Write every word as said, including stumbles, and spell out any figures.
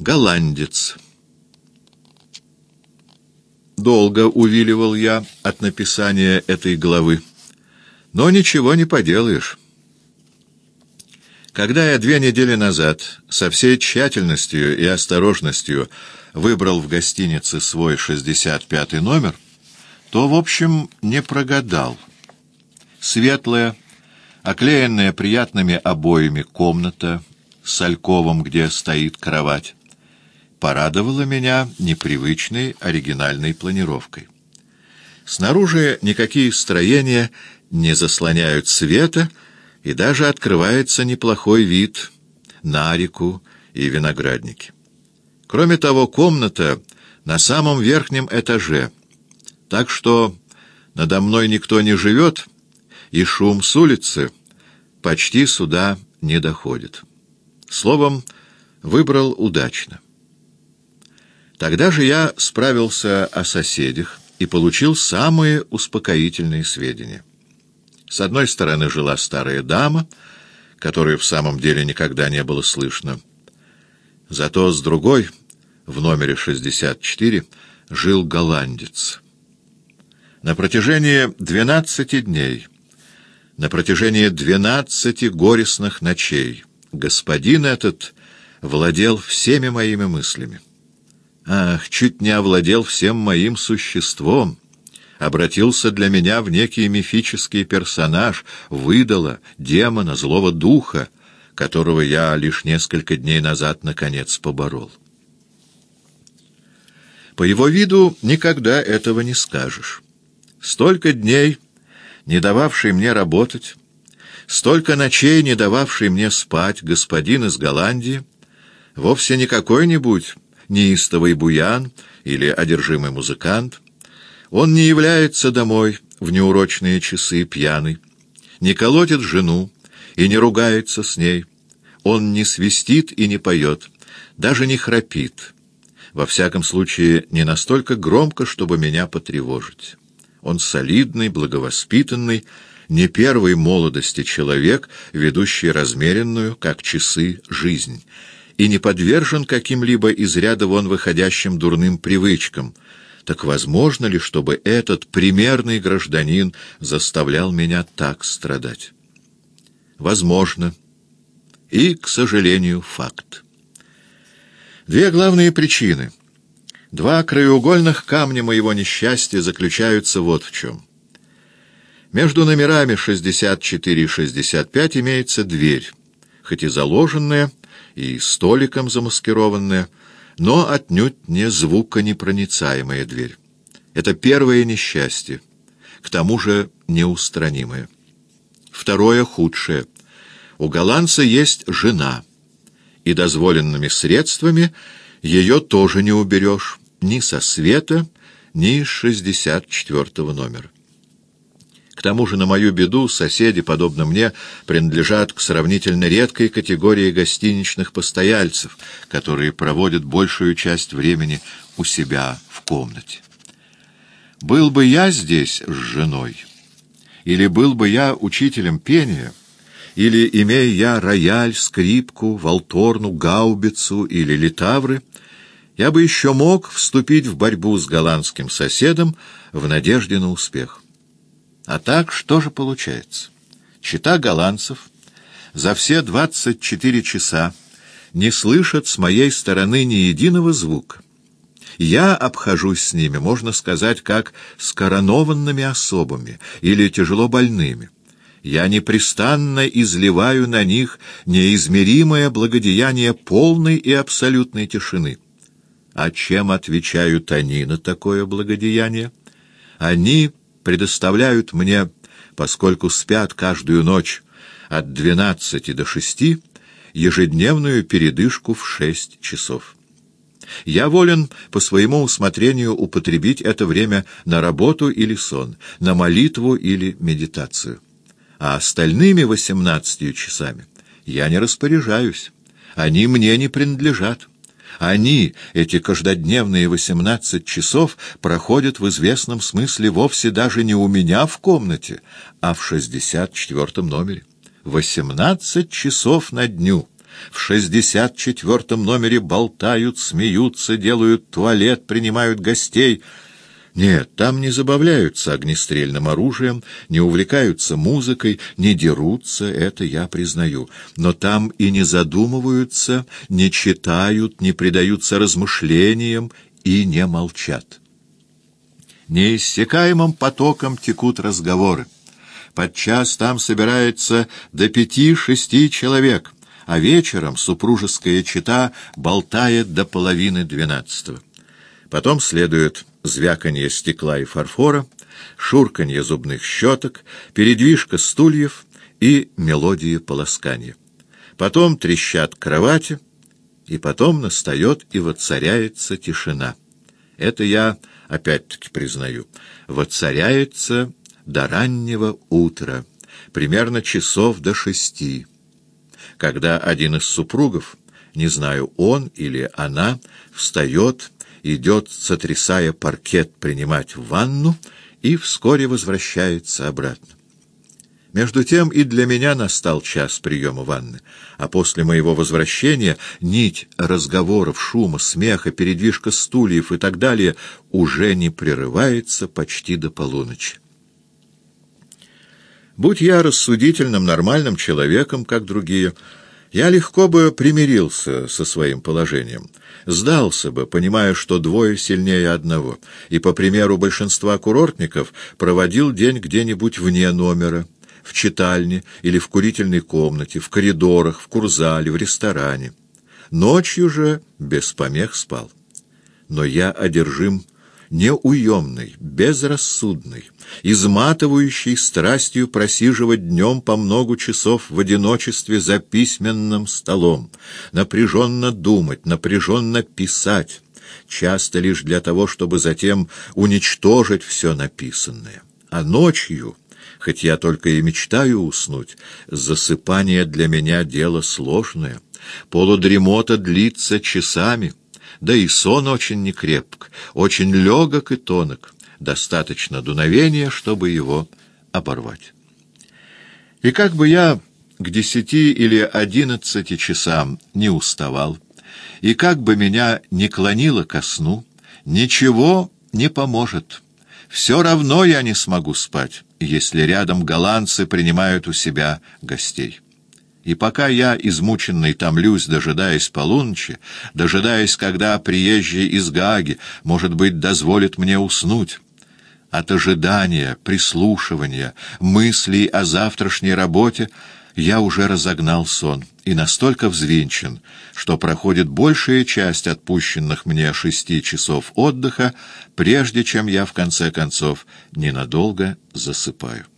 Голландец. Долго увиливал я от написания этой главы, но ничего не поделаешь. Когда я две недели назад со всей тщательностью и осторожностью выбрал в гостинице свой шестьдесят пятый номер, то, в общем, не прогадал. Светлая, оклеенная приятными обоями комната с альковом, где стоит кровать, порадовала меня непривычной оригинальной планировкой. Снаружи никакие строения не заслоняют света, и даже открывается неплохой вид на реку и виноградники. Кроме того, комната на самом верхнем этаже, так что надо мной никто не живет, и шум с улицы почти сюда не доходит. Словом, выбрал удачно. Тогда же я справился о соседях и получил самые успокоительные сведения. С одной стороны жила старая дама, которую в самом деле никогда не было слышно. Зато с другой, в номере шестьдесят четыре, жил голландец. На протяжении двенадцати дней, на протяжении двенадцати горестных ночей господин этот владел всеми моими мыслями. Ах, чуть не овладел всем моим существом, обратился для меня в некий мифический персонаж, выдала, демона, злого духа, которого я лишь несколько дней назад наконец поборол. По его виду никогда этого не скажешь. Столько дней, не дававший мне работать, столько ночей, не дававший мне спать, господин из Голландии, вовсе не какой-нибудь неистовый буян или одержимый музыкант. Он не является домой в неурочные часы пьяный, не колотит жену и не ругается с ней. Он не свистит и не поет, даже не храпит. Во всяком случае, не настолько громко, чтобы меня потревожить. Он солидный, благовоспитанный, не первой молодости человек, ведущий размеренную, как часы, жизнь, и не подвержен каким-либо из ряда вон выходящим дурным привычкам. Так возможно ли, чтобы этот примерный гражданин заставлял меня так страдать? Возможно. И, к сожалению, факт. Две главные причины. Два краеугольных камня моего несчастья заключаются вот в чем. Между номерами шестьдесят четыре и шестьдесят пять имеется дверь, хоть и заложенная, и столиком замаскированная, но отнюдь не звуконепроницаемая дверь. Это первое несчастье, к тому же неустранимое. Второе худшее. У голландца есть жена, и дозволенными средствами ее тоже не уберешь ни со света, ни из шестьдесят четвертого номера. К тому же, на мою беду, соседи, подобно мне, принадлежат к сравнительно редкой категории гостиничных постояльцев, которые проводят большую часть времени у себя в комнате. Был бы я здесь с женой, или был бы я учителем пения, или, имея я рояль, скрипку, валторну, гаубицу или литавры, я бы еще мог вступить в борьбу с голландским соседом в надежде на успех. А так что же получается? Чета голландцев за все двадцать четыре часа не слышат с моей стороны ни единого звука. Я обхожусь с ними, можно сказать, как с коронованными особами или тяжело больными. Я непрестанно изливаю на них неизмеримое благодеяние полной и абсолютной тишины. А чем отвечают они на такое благодеяние? Они предоставляют мне, поскольку спят каждую ночь от двенадцати до шести, ежедневную передышку в шесть часов. Я волен по своему усмотрению употребить это время на работу или сон, на молитву или медитацию. А остальными восемнадцатью часами я не распоряжаюсь, они мне не принадлежат. Они, эти каждодневные восемнадцать часов, проходят в известном смысле вовсе даже не у меня в комнате, а в шестьдесят четвертом номере. Восемнадцать часов на дню, в шестьдесят четвертом номере болтают, смеются, делают туалет, принимают гостей. Нет, там не забавляются огнестрельным оружием, не увлекаются музыкой, не дерутся, это я признаю. Но там и не задумываются, не читают, не предаются размышлениям и не молчат. Неиссякаемым потоком текут разговоры. Подчас там собирается до пяти-шести человек, а вечером супружеская чета болтает до половины двенадцатого. Потом следует звяканье стекла и фарфора, шурканье зубных щеток, передвижка стульев и мелодия полоскания. Потом трещат кровати, и потом настает и воцаряется тишина. Это я опять-таки признаю. Воцаряется до раннего утра, примерно часов до шести, когда один из супругов, не знаю, он или она, встает, идет, сотрясая паркет, принимать ванну и вскоре возвращается обратно. Между тем и для меня настал час приема ванны, а после моего возвращения нить разговоров, шума, смеха, передвижка стульев и так далее уже не прерывается почти до полуночи. Будь я рассудительным, нормальным человеком, как другие, я легко бы примирился со своим положением, сдался бы, понимая, что двое сильнее одного, и, по примеру большинства курортников, проводил день где-нибудь вне номера, в читальне или в курительной комнате, в коридорах, в курзале, в ресторане. Ночью же без помех спал. Но я одержим неуемной, безрассудной, изматывающей страстью просиживать днем по много часов в одиночестве за письменным столом, напряженно думать, напряженно писать, часто лишь для того, чтобы затем уничтожить все написанное. А ночью, хоть я только и мечтаю уснуть, засыпание для меня дело сложное, полудремота длится часами, да и сон очень некрепк, очень легок и тонок, достаточно дуновения, чтобы его оборвать. И как бы я к десяти или одиннадцати часам не уставал, и как бы меня не клонило ко сну, ничего не поможет. Все равно я не смогу спать, если рядом голландцы принимают у себя гостей. И пока я, измученный, томлюсь, дожидаясь полуночи, дожидаясь, когда приезжий из Гааги, может быть, дозволит мне уснуть, от ожидания, прислушивания, мыслей о завтрашней работе я уже разогнал сон и настолько взвинчен, что проходит большая часть отпущенных мне шести часов отдыха, прежде чем я, в конце концов, ненадолго засыпаю.